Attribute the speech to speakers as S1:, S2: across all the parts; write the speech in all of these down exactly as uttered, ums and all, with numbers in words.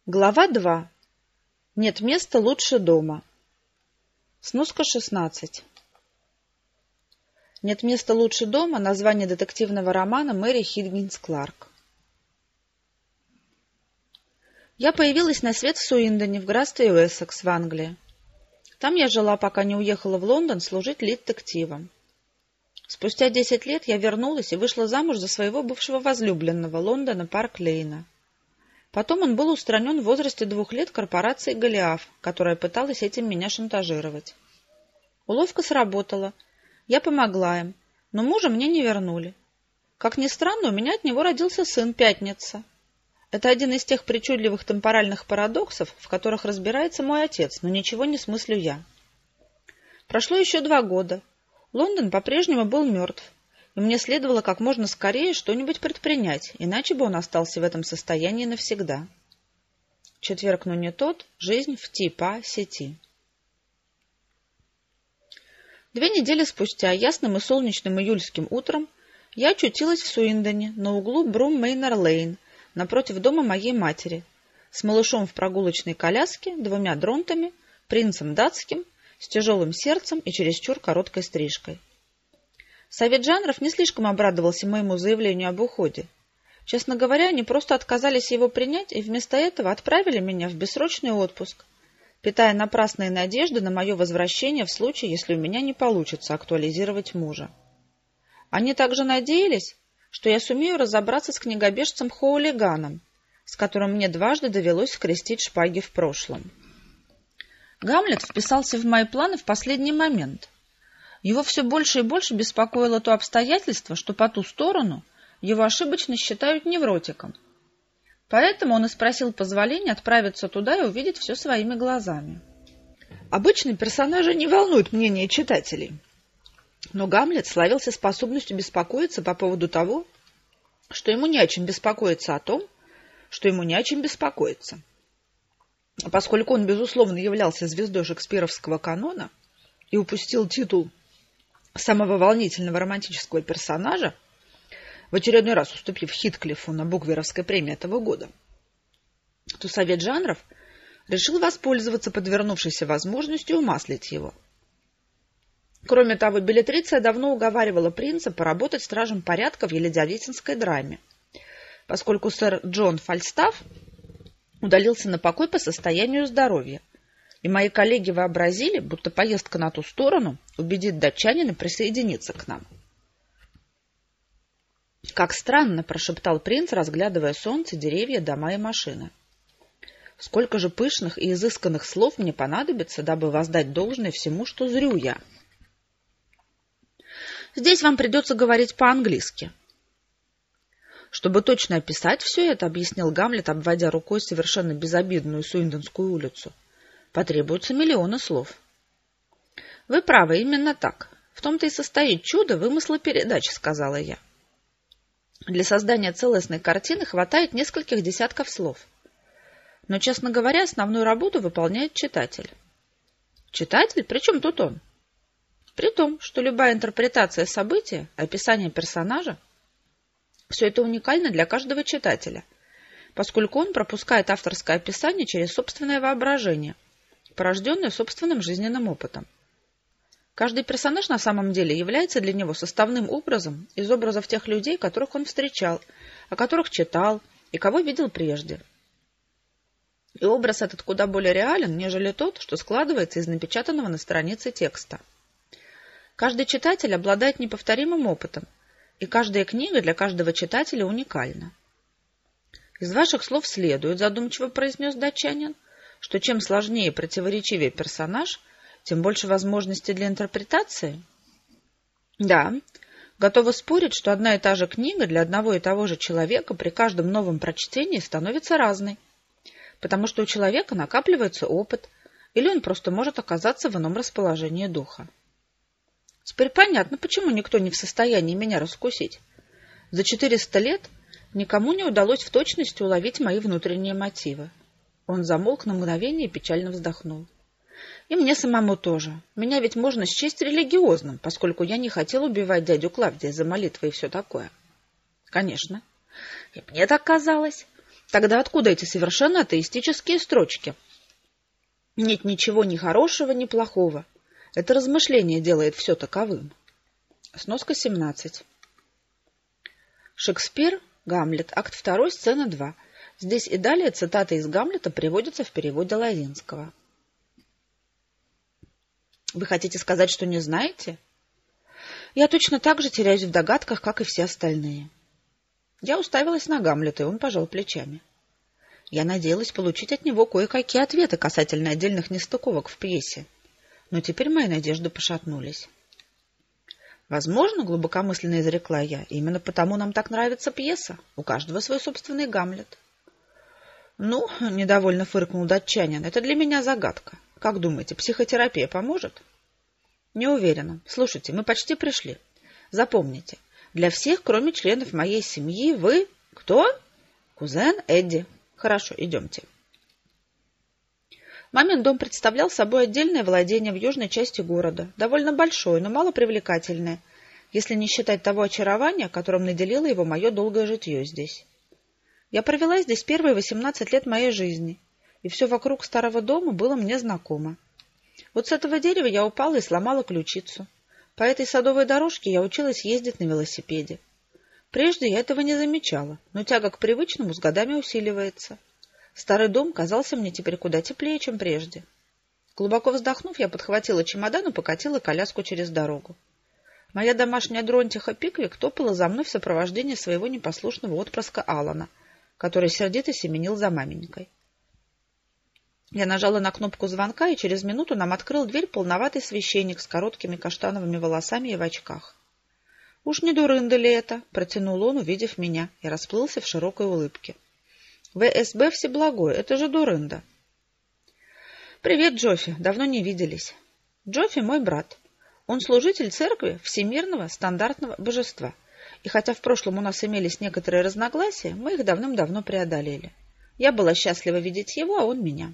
S1: Глава два. Нет места лучше дома. Сноска шестнадцать. Нет места лучше дома. Название детективного романа Мэри Хиггинс Кларк. Я появилась на свет в Суиндоне, в графстве Уэссекс, в Англии. Там я жила, пока не уехала в Лондон служить детективом. Спустя десять лет я вернулась и вышла замуж за своего бывшего возлюбленного Лондона Парк-Лейна. Потом он был устранен в возрасте двух лет корпорацией Голиаф, которая пыталась этим меня шантажировать. Уловка сработала. Я помогла им, но мужа мне не вернули. Как ни странно, у меня от него родился сын Пятница. Это один из тех причудливых темпоральных парадоксов, в которых разбирается мой отец, но ничего не смыслю я. Прошло еще два года. Лондон по-прежнему был мертв, и мне следовало как можно скорее что-нибудь предпринять, иначе бы он остался в этом состоянии навсегда. Четверг, но не тот, жизнь в типа сети. Две недели спустя, ясным и солнечным июльским утром, я очутилась в Суиндоне, на углу Брум-Мейнер-Лейн, напротив дома моей матери, с малышом в прогулочной коляске, двумя дронтами, принцем датским, с тяжелым сердцем и чересчур короткой стрижкой. Совет жанров не слишком обрадовался моему заявлению об уходе. Честно говоря, они просто отказались его принять и вместо этого отправили меня в бессрочный отпуск, питая напрасные надежды на мое возвращение в случае, если у меня не получится актуализировать мужа. Они также надеялись, что я сумею разобраться с книгобежцем-хоулиганом, с которым мне дважды довелось скрестить шпаги в прошлом. Гамлет вписался в мои планы в последний момент. Его все больше и больше беспокоило то обстоятельство, что по ту сторону его ошибочно считают невротиком. Поэтому он и спросил позволения отправиться туда и увидеть все своими глазами. Обычно персонажи не волнуют мнение читателей, но Гамлет славился способностью беспокоиться по поводу того, что ему не о чем беспокоиться о том, что ему не о чем беспокоиться. А поскольку он, безусловно, являлся звездой шекспировского канона и упустил титул самого волнительного романтического персонажа, в очередной раз уступив Хитклифу на Букверовской премии этого года, то Совет жанров решил воспользоваться подвернувшейся возможностью умаслить его. Кроме того, Беллетриция давно уговаривала принца поработать стражем порядка в елизаветинской драме, поскольку сэр Джон Фальстаф удалился на покой по состоянию здоровья, и мои коллеги вообразили, будто поездка на ту сторону убедит датчанина присоединиться к нам. «Как странно!» — прошептал принц, разглядывая солнце, деревья, дома и машины. «Сколько же пышных и изысканных слов мне понадобится, дабы воздать должное всему, что зрю я!» «Здесь вам придется говорить по-английски». «Чтобы точно описать все это, — объяснил Гамлет, обводя рукой совершенно безобидную Суиндонскую улицу, — потребуются миллионы слов». «Вы правы, именно так. В том-то и состоит чудо вымысла передач», — сказала я. «Для создания целостной картины хватает нескольких десятков слов. Но, честно говоря, основную работу выполняет читатель». «Читатель? При чем тут он?» «При том, что любая интерпретация события, описание персонажа — все это уникально для каждого читателя, поскольку он пропускает авторское описание через собственное воображение, порожденное собственным жизненным опытом. Каждый персонаж на самом деле является для него составным образом из образов тех людей, которых он встречал, о которых читал и кого видел прежде. И образ этот куда более реален, нежели тот, что складывается из напечатанного на странице текста. Каждый читатель обладает неповторимым опытом, и каждая книга для каждого читателя уникальна. «Из ваших слов следует, — задумчиво произнес датчанин, — что чем сложнее и противоречивее персонаж, тем больше возможностей для интерпретации?» «Да, готова спорить, что одна и та же книга для одного и того же человека при каждом новом прочтении становится разной, потому что у человека накапливается опыт, или он просто может оказаться в ином расположении духа. Теперь понятно, почему никто не в состоянии меня раскусить. За четыреста лет никому не удалось в точности уловить мои внутренние мотивы». Он замолк на мгновение и печально вздохнул. «И мне самому тоже. Меня ведь можно счесть религиозным, поскольку я не хотел убивать дядю Клавдия за молитвы и все такое». «Конечно. И мне так казалось. Тогда откуда эти совершенно атеистические строчки? Нет ничего ни хорошего, ни плохого. Это размышление делает все таковым. Сноска семнадцать. Шекспир, Гамлет, акт два, сцена два. Здесь и далее цитаты из Гамлета приводятся в переводе Лозинского. Вы хотите сказать, что не знаете? Я точно так же теряюсь в догадках, как и все остальные. Я уставилась на Гамлета, и он пожал плечами. Я надеялась получить от него кое-какие ответы касательно отдельных нестыковок в пьесе, но теперь мои надежды пошатнулись. Возможно, глубокомысленно изрекла я, именно потому нам так нравится пьеса. У каждого свой собственный Гамлет. Ну, недовольно фыркнул датчанин, это для меня загадка. Как думаете, психотерапия поможет? Не уверена. Слушайте, мы почти пришли. Запомните, для всех, кроме членов моей семьи, вы... Кто? Кузен Эдди. Хорошо, идемте. Мамин дом представлял собой отдельное владение в южной части города, довольно большое, но мало привлекательное, если не считать того очарования, которым наделило его мое долгое житье здесь. Я провела здесь первые восемнадцать лет моей жизни, и все вокруг старого дома было мне знакомо. Вот с этого дерева я упала и сломала ключицу. По этой садовой дорожке я училась ездить на велосипеде. Прежде я этого не замечала, но тяга к привычному с годами усиливается. Старый дом казался мне теперь куда теплее, чем прежде. Глубоко вздохнув, я подхватила чемодан и покатила коляску через дорогу. Моя домашняя дронтиха Пиквик топала за мной в сопровождении своего непослушного отпрыска Алана, который сердито семенил за маменькой. Я нажала на кнопку звонка, и через минуту нам открыл дверь полноватый священник с короткими каштановыми волосами и в очках. — Уж не дурында ли это? — протянул он, увидев меня, и расплылся в широкой улыбке. — вэ эс бэ Всеблагое, это же дурында. — Привет, Джоффи, давно не виделись. Джоффи мой брат. Он служитель церкви всемирного стандартного божества. И хотя в прошлом у нас имелись некоторые разногласия, мы их давным-давно преодолели. Я была счастлива видеть его, а он меня.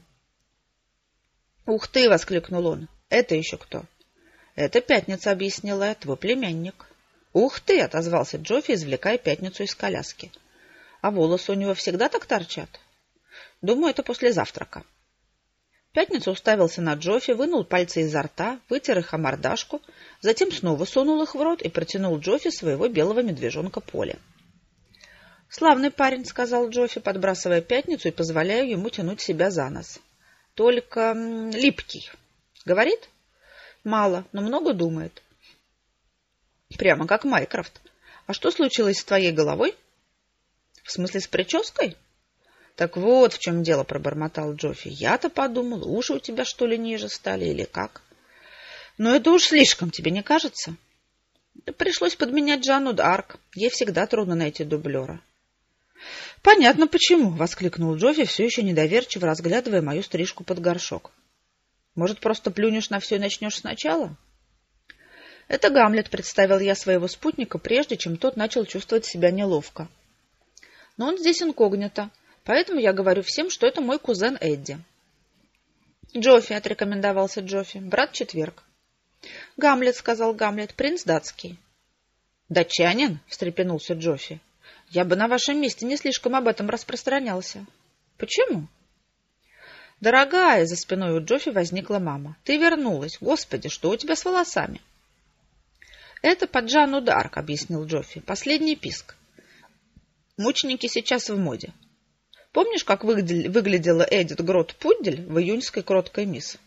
S1: — Ух ты! — воскликнул он. — Это еще кто? — Это Пятница, — объяснила я, — твой племянник. — Ух ты! — отозвался Джоффи, извлекая Пятницу из коляски. — А волосы у него всегда так торчат? — Думаю, это после завтрака. Пятница уставился на Джоффи, вынул пальцы изо рта, вытер их о мордашку, затем снова сунул их в рот и протянул Джоффи своего белого медвежонка Поля. — Славный парень, — сказал Джоффи, подбрасывая Пятницу и позволяя ему тянуть себя за нос. — Только м, липкий. — Говорит? — Мало, но много думает. — Прямо как Майкрофт. А что случилось с твоей головой? — В смысле, с прической? — Так вот в чем дело, — пробормотал Джоффи. — Я-то подумал, уши у тебя, что ли, ниже стали или как? — Но это уж слишком, тебе не кажется? Да пришлось подменять Жанну д'Арк. Ей всегда трудно найти дублера. — Понятно, почему, — воскликнул Джоффи, все еще недоверчиво разглядывая мою стрижку под горшок. — Может, просто плюнешь на все и начнешь сначала? — Это Гамлет, — представил я своего спутника, прежде чем тот начал чувствовать себя неловко. — Но он здесь инкогнито, поэтому я говорю всем, что это мой кузен Эдди. — Джоффи, — отрекомендовался Джоффи, — брат Четверг. — Гамлет, — сказал Гамлет, — принц датский. — Датчанин? — встрепенулся Джоффи. — Я бы на вашем месте не слишком об этом распространялся. — Почему? — Дорогая, — за спиной у Джоффи возникла мама. — Ты вернулась. Господи, что у тебя с волосами? — Это под Жанну д'Арк, — объяснил Джоффи. — Последний писк. Мученики сейчас в моде. Помнишь, как выглядела Эдит Грот-Пуддель в июньской кроткой мисс?